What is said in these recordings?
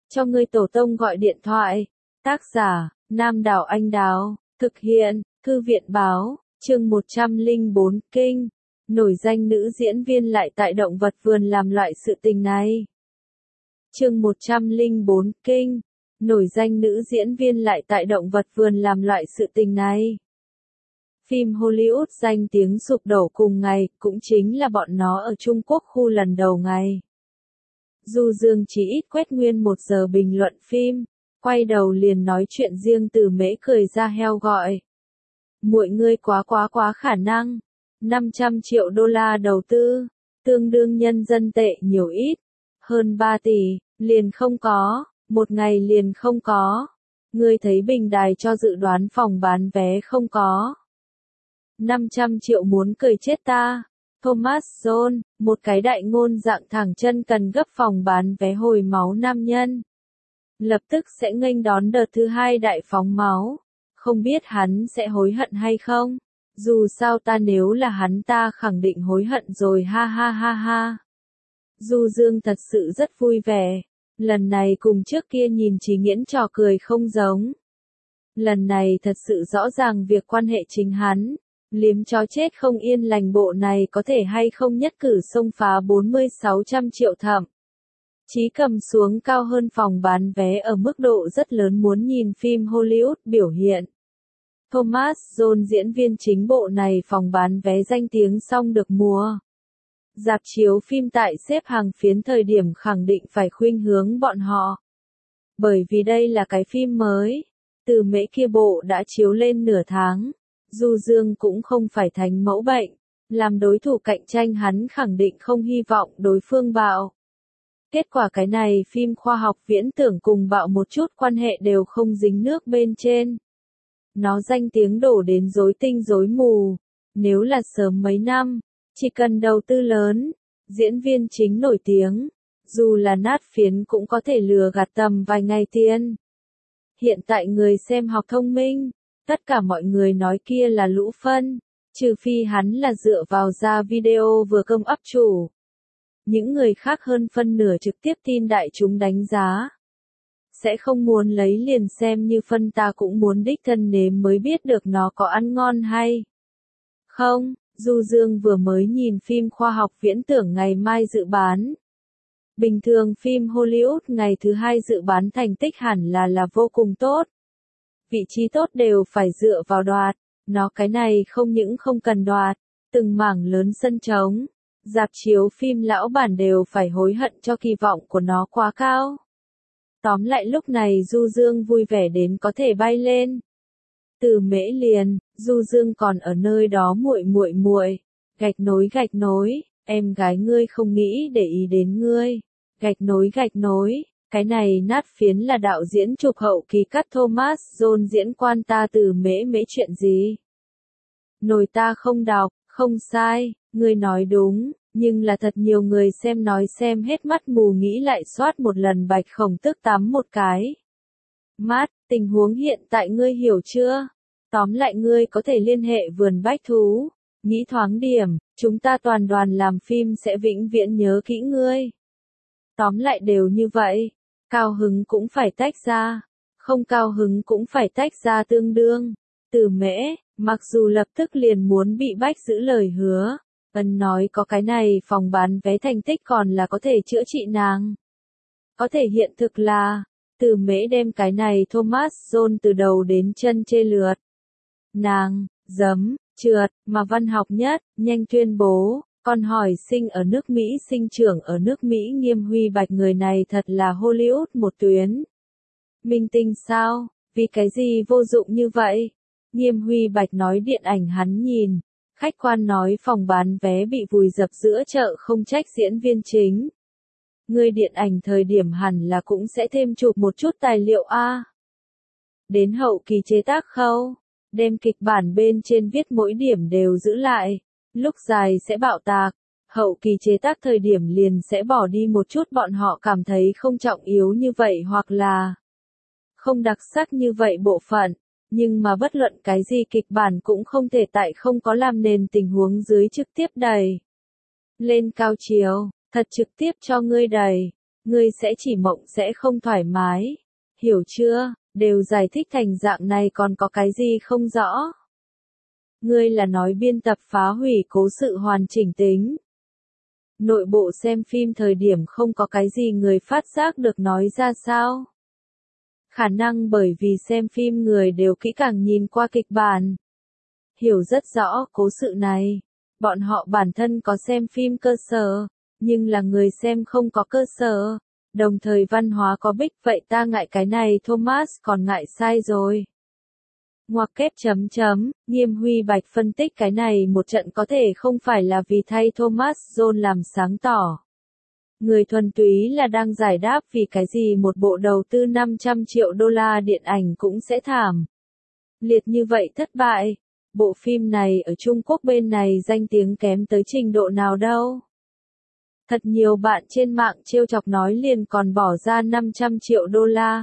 cho ngươi tổ tông gọi điện thoại. Tác giả, Nam Đảo Anh Đào, thực hiện, Thư viện Báo, chương 104, Kinh. Nổi danh nữ diễn viên lại tại động vật vườn làm loại sự tình này. Chương 104, Kinh. Nổi danh nữ diễn viên lại tại động vật vườn làm loại sự tình này. Phim Hollywood danh tiếng sụp đổ cùng ngày, cũng chính là bọn nó ở Trung Quốc khu lần đầu ngày. Du Dương chỉ ít quét nguyên 1 giờ bình luận phim, quay đầu liền nói chuyện riêng Từ Mễ cười ra heo gọi. Muội ngươi quá khả năng. 500 triệu đô la đầu tư, tương đương nhân dân tệ nhiều ít, hơn 3 tỷ, liền không có, một ngày liền không có. Ngươi thấy bình đài cho dự đoán phòng bán vé không có. 500 triệu muốn cười chết ta. Thomas John, một cái đại ngôn dạng thẳng chân cần gấp phòng bán vé hồi máu nam nhân. Lập tức sẽ nghênh đón đợt thứ 2 đại phóng máu. Không biết hắn sẽ hối hận hay không? Dù sao ta nếu là hắn ta khẳng định hối hận rồi ha ha ha ha. Du Dương thật sự rất vui vẻ. Lần này cùng trước kia nhìn Chí Nghiễn trò cười không giống. Lần này thật sự rõ ràng việc quan hệ chính hắn. Liếm chó chết không yên lành bộ này có thể hay không nhất cử xông phá 40-600 triệu thậm. Chí cầm xuống cao hơn phòng bán vé ở mức độ rất lớn muốn nhìn phim Hollywood biểu hiện. Thomas John diễn viên chính bộ này phòng bán vé danh tiếng song được mùa. Rạp chiếu phim tại xếp hàng phiến thời điểm khẳng định phải khuynh hướng bọn họ. Bởi vì đây là cái phim mới. Từ Mễ kia bộ đã chiếu lên nửa tháng. Du Dương cũng không phải thành mẫu bệnh. Làm đối thủ cạnh tranh hắn khẳng định không hy vọng đối phương bạo. Kết quả cái này phim khoa học viễn tưởng cùng bạo một chút quan hệ đều không dính nước bên trên. Nó danh tiếng đổ đến rối tinh rối mù. Nếu là sớm mấy năm, chỉ cần đầu tư lớn, diễn viên chính nổi tiếng, dù là nát phiến cũng có thể lừa gạt tầm vài ngày tiền. Hiện tại người xem học thông minh, tất cả mọi người nói kia là lũ phân, trừ phi hắn là dựa vào ra video vừa công up chủ. Những người khác hơn phân nửa trực tiếp tin đại chúng đánh giá. Sẽ không muốn lấy liền xem như phân ta cũng muốn đích thân nếm mới biết được nó có ăn ngon hay không. Du Dương vừa mới nhìn phim khoa học viễn tưởng ngày mai dự bán. Bình thường phim Hollywood ngày thứ 2 dự bán thành tích hẳn là vô cùng tốt. Vị trí tốt đều phải dựa vào đoạt, nó cái này không những không cần đoạt, từng mảng lớn sân trống, rạp chiếu phim lão bản đều phải hối hận cho kỳ vọng của nó quá cao. Tóm lại lúc này Du Dương vui vẻ đến có thể bay lên. Từ Mễ liền, Du Dương còn ở nơi đó muội, gạch nối, em gái ngươi không nghĩ để ý đến ngươi. Gạch nối, cái này nát phiến là đạo diễn chụp hậu kỳ cắt Thomas John diễn quan ta Từ Mễ chuyện gì? Nồi ta không đọc, không sai, ngươi nói đúng, nhưng là thật nhiều người xem nói xem hết mắt mù nghĩ lại soát một lần Bạch Khổng Tước tắm một cái. Mát, tình huống hiện tại ngươi hiểu chưa? Tóm lại ngươi có thể liên hệ vườn bách thú, nghĩ thoáng điểm, chúng ta toàn đoàn làm phim sẽ vĩnh viễn nhớ kỹ ngươi. Tóm lại đều như vậy, cao hứng cũng phải tách ra, không cao hứng cũng phải tách ra tương đương. Từ Mễ, mặc dù lập tức liền muốn bị bách giữ lời hứa, ân nói có cái này phòng bán vé thành tích còn là có thể chữa trị nàng. Có thể hiện thực là, Từ Mễ đem cái này Thomas John từ đầu đến chân chê lượt. Nàng, trượt, mà văn học nhất, nhanh tuyên bố, con hỏi sinh ở nước Mỹ sinh trưởng ở nước Mỹ Nghiêm Huy Bạch người này thật là Hollywood một tuyến. Minh tinh sao, vì cái gì vô dụng như vậy? Nghiêm Huy Bạch nói điện ảnh hắn nhìn, khách quan nói phòng bán vé bị vùi dập giữa chợ không trách diễn viên chính. Người điện ảnh thời điểm hẳn là cũng sẽ thêm chụp một chút tài liệu a. Đến hậu kỳ chế tác khâu, đem kịch bản bên trên viết mỗi điểm đều giữ lại, lúc dài sẽ bạo tạc, hậu kỳ chế tác thời điểm liền sẽ bỏ đi một chút bọn họ cảm thấy không trọng yếu như vậy hoặc là không đặc sắc như vậy bộ phận, nhưng mà bất luận cái gì kịch bản cũng không thể tại không có làm nền tình huống dưới trực tiếp đẩy lên cao chiều, thật trực tiếp cho ngươi đẩy. Ngươi sẽ chỉ mộng sẽ không thoải mái. Hiểu chưa? Đều giải thích thành dạng này còn có cái gì không rõ? Ngươi là nói biên tập phá hủy cố sự hoàn chỉnh tính. Nội bộ xem phim thời điểm không có cái gì người phát giác được nói ra sao? Khả năng bởi vì xem phim người đều kỹ càng nhìn qua kịch bản. Hiểu rất rõ cố sự này. Bọn họ bản thân có xem phim cơ sở, nhưng là người xem không có cơ sở. Đồng thời văn hóa có bích, vậy ta ngại cái này Thomas còn ngại sai rồi. Ngoặc kép chấm chấm, Nghiêm Huy Bạch phân tích cái này một trận có thể không phải là vì thay Thomas John làm sáng tỏ. Người thuần túy là đang giải đáp vì cái gì một bộ đầu tư 500 triệu đô la điện ảnh cũng sẽ thảm liệt như vậy thất bại. Bộ phim này ở Trung Quốc bên này danh tiếng kém tới trình độ nào đâu. Thật nhiều bạn trên mạng trêu chọc nói liền còn bỏ ra 500 triệu đô la.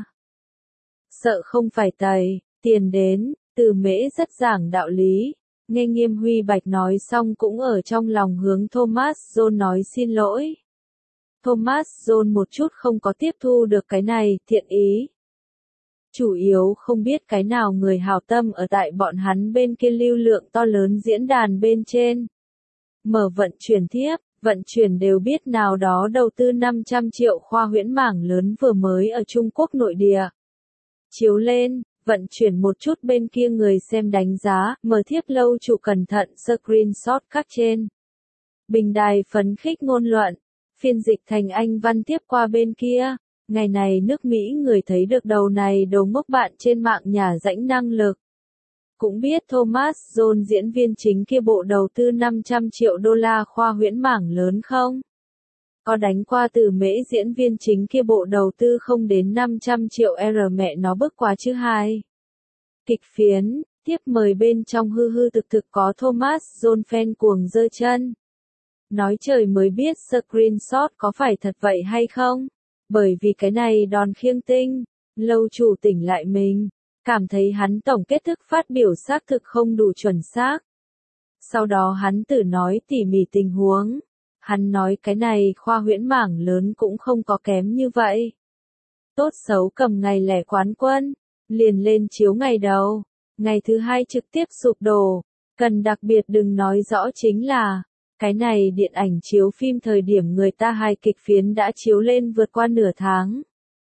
Sợ không phải tày, tiền đến, Từ Mễ rất giảng đạo lý. Nghe Nghiêm Huy Bạch nói xong cũng ở trong lòng hướng Thomas John nói xin lỗi. Thomas John một chút không có tiếp thu được cái này, thiện ý. Chủ yếu không biết cái nào người hảo tâm ở tại bọn hắn bên kia lưu lượng to lớn diễn đàn bên trên. Mở vận chuyển thiếp, vận chuyển đều biết nào đó đầu tư 500 triệu khoa huyễn mảng lớn vừa mới ở Trung Quốc nội địa. Chiếu lên, vận chuyển một chút bên kia người xem đánh giá, mở thiếp lâu chủ cẩn thận screenshot các trên. Bình đài phấn khích ngôn luận, phiên dịch thành Anh văn tiếp qua bên kia. Ngày này nước Mỹ người thấy được đầu này đầu ngốc bạn trên mạng nhà rãnh năng lực. Cũng biết Thomas John diễn viên chính kia bộ đầu tư 500 triệu đô la khoa huyễn mảng lớn không? Có đánh qua Từ Mễ diễn viên chính kia bộ đầu tư không đến 500 triệu mẹ nó bước qua chứ hai. Kịch phiến, tiếp mời bên trong hư hư thực thực có Thomas John fan cuồng giơ chân. Nói trời mới biết screenshot có phải thật vậy hay không? Bởi vì cái này đòn khiêng tinh, lâu chủ tỉnh lại mình, cảm thấy hắn tổng kết thức phát biểu xác thực không đủ chuẩn xác. Sau đó hắn tự nói tỉ mỉ tình huống. Hắn nói cái này khoa huyễn mảng lớn cũng không có kém như vậy. Tốt xấu cầm ngày lẻ quán quân, liền lên chiếu ngày đầu, ngày thứ hai trực tiếp sụp đổ. Cần đặc biệt đừng nói rõ chính là, cái này điện ảnh chiếu phim thời điểm người ta hài kịch phiến đã chiếu lên vượt qua nửa tháng.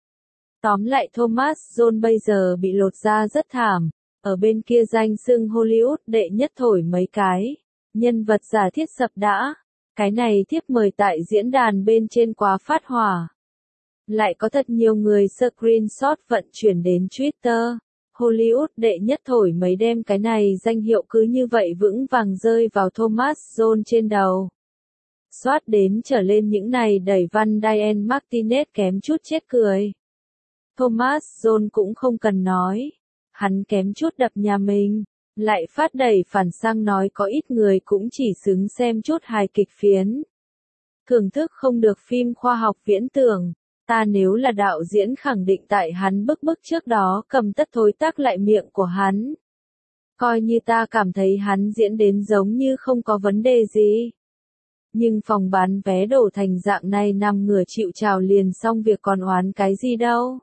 Tóm lại Thomas John bây giờ bị lột da rất thảm, ở bên kia danh xưng Hollywood đệ nhất thổi mấy cái, nhân vật giả thiết sập đã, cái này thiếp mời tại diễn đàn bên trên quá phát hỏa. Lại có thật nhiều người screenshot vận chuyển đến Twitter. Hollywood đệ nhất thổi mấy đem cái này danh hiệu cứ như vậy vững vàng rơi vào Thomas John trên đầu. Xoát đến trở lên những này đẩy văn Diane Martinez kém chút chết cười. Thomas John cũng không cần nói. Hắn kém chút đập nhà mình. Lại phát đẩy phản sang nói có ít người cũng chỉ xứng xem chút hài kịch phiến. Thưởng thức không được phim khoa học viễn tưởng. Ta nếu là đạo diễn khẳng định tại hắn bức trước đó cầm tất thối tắc lại miệng của hắn. Coi như ta cảm thấy hắn diễn đến giống như không có vấn đề gì. Nhưng phòng bán vé đổ thành dạng này nằm ngửa chịu trào liền xong việc còn oán cái gì đâu.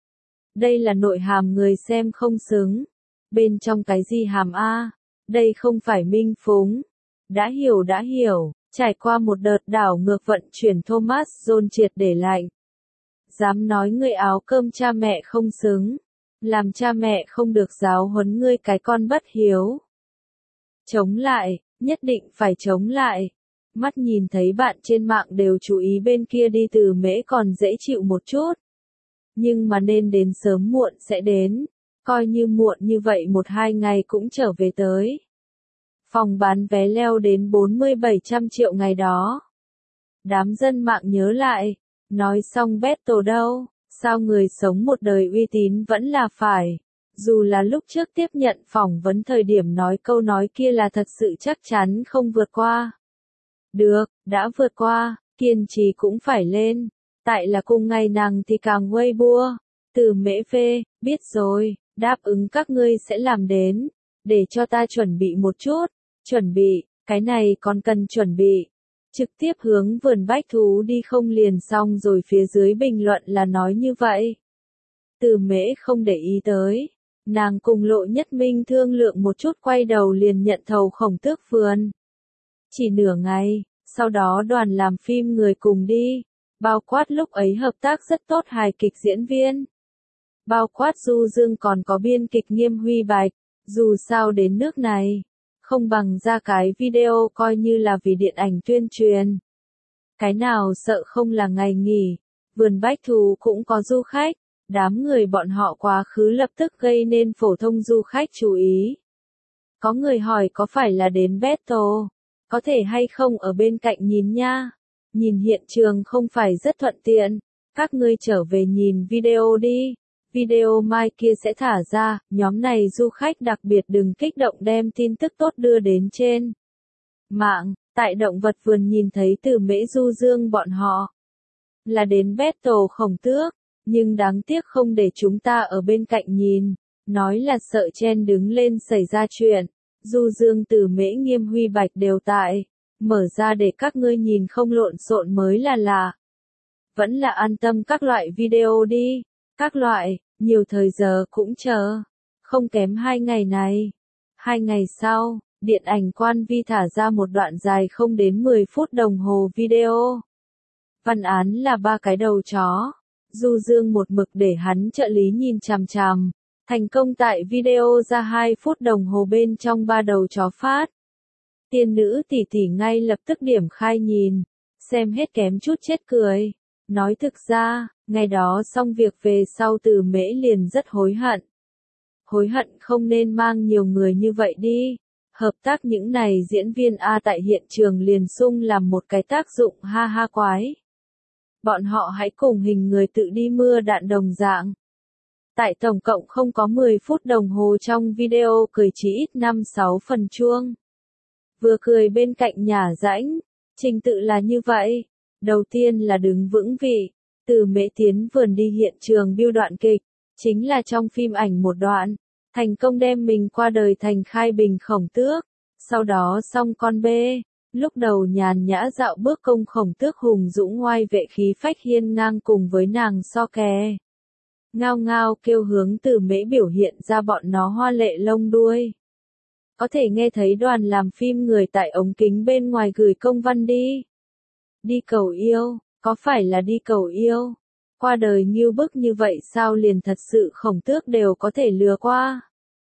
Đây là nội hàm người xem không xứng. Bên trong cái gì hàm A? Đây không phải minh phúng. Đã hiểu. Trải qua một đợt đảo ngược vận chuyển Thomas John triệt để lạnh. Dám nói ngươi áo cơm cha mẹ không xứng. Làm cha mẹ không được giáo huấn ngươi cái con bất hiếu. Chống lại, nhất định phải chống lại. Mắt nhìn thấy bạn trên mạng đều chú ý bên kia đi Từ Mễ còn dễ chịu một chút. Nhưng mà nên đến sớm muộn sẽ đến. Coi như muộn như vậy 1-2 ngày cũng trở về tới. Phòng bán vé leo đến 40-700 triệu ngày đó. Đám dân mạng nhớ lại. Nói xong battle đâu, sao người sống một đời uy tín vẫn là phải. Dù là lúc trước tiếp nhận phỏng vấn thời điểm nói câu nói kia là thật sự chắc chắn không vượt qua. Được, đã vượt qua, kiên trì cũng phải lên. Tại là cùng ngày nàng thì càng Weibo. Từ Mễ phê, biết rồi, đáp ứng các ngươi sẽ làm đến. Để cho ta chuẩn bị một chút. Chuẩn bị, cái này còn cần chuẩn bị. trực tiếp hướng vườn bách thú đi không liền xong rồi phía dưới bình luận là nói như vậy. Từ Mễ không để ý tới, nàng cùng Lộ Nhất Minh thương lượng một chút quay đầu liền nhận thầu Khổng Tước vườn. Chỉ nửa ngày, sau đó đoàn làm phim người cùng đi, bao quát lúc ấy hợp tác rất tốt hài kịch diễn viên. Bao quát Du Dương còn có biên kịch Nghiêm Huy Bạch, dù sao đến nước này, không bằng ra cái video coi như là vì điện ảnh tuyên truyền. Cái nào sợ không là ngày nghỉ, vườn bách thú cũng có du khách, đám người bọn họ quá khứ lập tức gây nên phổ thông du khách chú ý. Có người hỏi có phải là đến Battle, có thể hay không ở bên cạnh nhìn nha, nhìn hiện trường không phải rất thuận tiện, các ngươi trở về nhìn video đi. Video mai kia sẽ thả ra, nhóm này du khách đặc biệt đừng kích động đem tin tức tốt đưa đến trên mạng, tại động vật vườn nhìn thấy Từ Mễ Du Dương bọn họ là đến Battle Khổng Tước, nhưng đáng tiếc không để chúng ta ở bên cạnh nhìn, nói là sợ chen đứng lên xảy ra chuyện. Du Dương Từ Mễ Nghiêm Huy Bạch đều tại, mở ra để các ngươi nhìn không lộn xộn mới là lạ. Vẫn là an tâm các loại video đi. Các loại, nhiều thời giờ cũng chờ. Không kém 2 ngày này. 2 ngày sau, điện ảnh Quan Vi thả ra một đoạn dài không đến 10 phút đồng hồ video. Văn án là 3 cái đầu chó. Du Dương một mực để hắn trợ lý nhìn chằm chằm. Thành công tại video ra 2 phút đồng hồ bên trong 3 đầu chó phát. Tiên nữ tỷ tỷ ngay lập tức điểm khai nhìn. Xem hết kém chút chết cười. Nói thực ra, ngày đó xong việc về sau Từ Mễ liền rất hối hận. Hối hận không nên mang nhiều người như vậy đi. Hợp tác những này diễn viên A tại hiện trường liền sung làm một cái tác dụng ha ha quái. Bọn họ hãy cùng hình người tự đi mưa đạn đồng dạng. Tại tổng cộng không có 10 phút đồng hồ trong video cười chỉ ít 5-6 phần chuông. Vừa cười bên cạnh nhả rãnh, trình tự là như vậy. Đầu tiên là đứng vững vị, Từ Mễ tiến vườn đi hiện trường biêu đoạn kịch, chính là trong phim ảnh một đoạn, thành công đem mình qua đời thành Khai Bình Khổng Tước, sau đó xong con bê, lúc đầu nhàn nhã dạo bước công Khổng Tước hùng dũng ngoai vệ khí phách hiên ngang cùng với nàng so kè. Ngao ngao kêu hướng Từ Mễ biểu hiện ra bọn nó hoa lệ lông đuôi. Có thể nghe thấy đoàn làm phim người tại ống kính bên ngoài gửi công văn đi. Đi cầu yêu, có phải là đi cầu yêu? Qua đời ngưu bức như vậy sao liền thật sự Khổng Tước đều có thể lừa qua?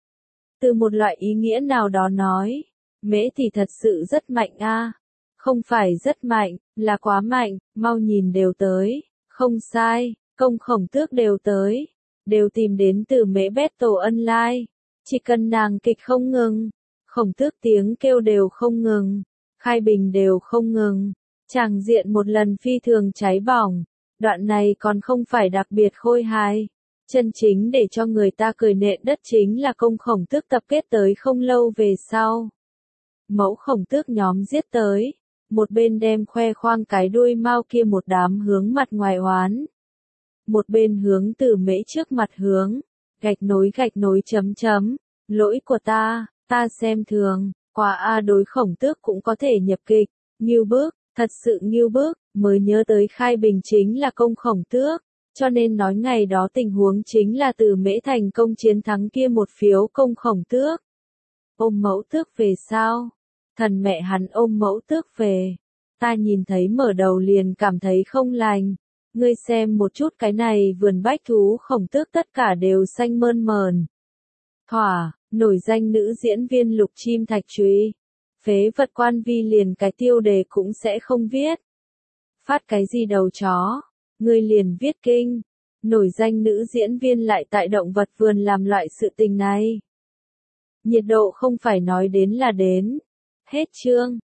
Từ một loại ý nghĩa nào đó nói, Mễ thì thật sự rất mạnh a. Không phải rất mạnh, là quá mạnh, mau nhìn đều tới, không sai, công Khổng Tước đều tới, đều tìm đến Từ Mễ Battle Online, chỉ cần nàng kịch không ngừng, Khổng Tước tiếng kêu đều không ngừng, Khai Bình đều không ngừng. Tràng diện một lần phi thường cháy bỏng, đoạn này còn không phải đặc biệt khôi hài. Chân chính để cho người ta cười nện đất chính là công Khổng Tước tập kết tới không lâu về sau. Mẫu Khổng Tước nhóm giết tới, một bên đem khoe khoang cái đuôi mao kia một đám hướng mặt ngoài oán. Một bên hướng Từ Mễ trước mặt hướng, gạch nối chấm chấm, lỗi của ta xem thường, quả A đối Khổng Tước cũng có thể nhập kịch, ngưu bức. Thật sự ngưu bức, mới nhớ tới Khai Bình chính là công Khổng Tước, cho nên nói ngày đó tình huống chính là Từ Mễ thành công chiến thắng kia một phiếu công Khổng Tước. Ôm mẫu tước về sao? Thần mẹ hắn ôm mẫu tước về. Ta nhìn thấy mở đầu liền cảm thấy không lành. Ngươi xem một chút cái này vườn bách thú Khổng Tước tất cả đều xanh mơn mờn. Thỏa, nổi danh nữ diễn viên Lục Chim Thạch Trúy. Phế vật Quan Vi liền cái tiêu đề cũng sẽ không viết. Phát cái gì đầu chó, ngươi liền viết kinh. Nổi danh nữ diễn viên lại tại động vật vườn làm loại sự tình này. Nhiệt độ không phải nói đến là đến. Hết chương.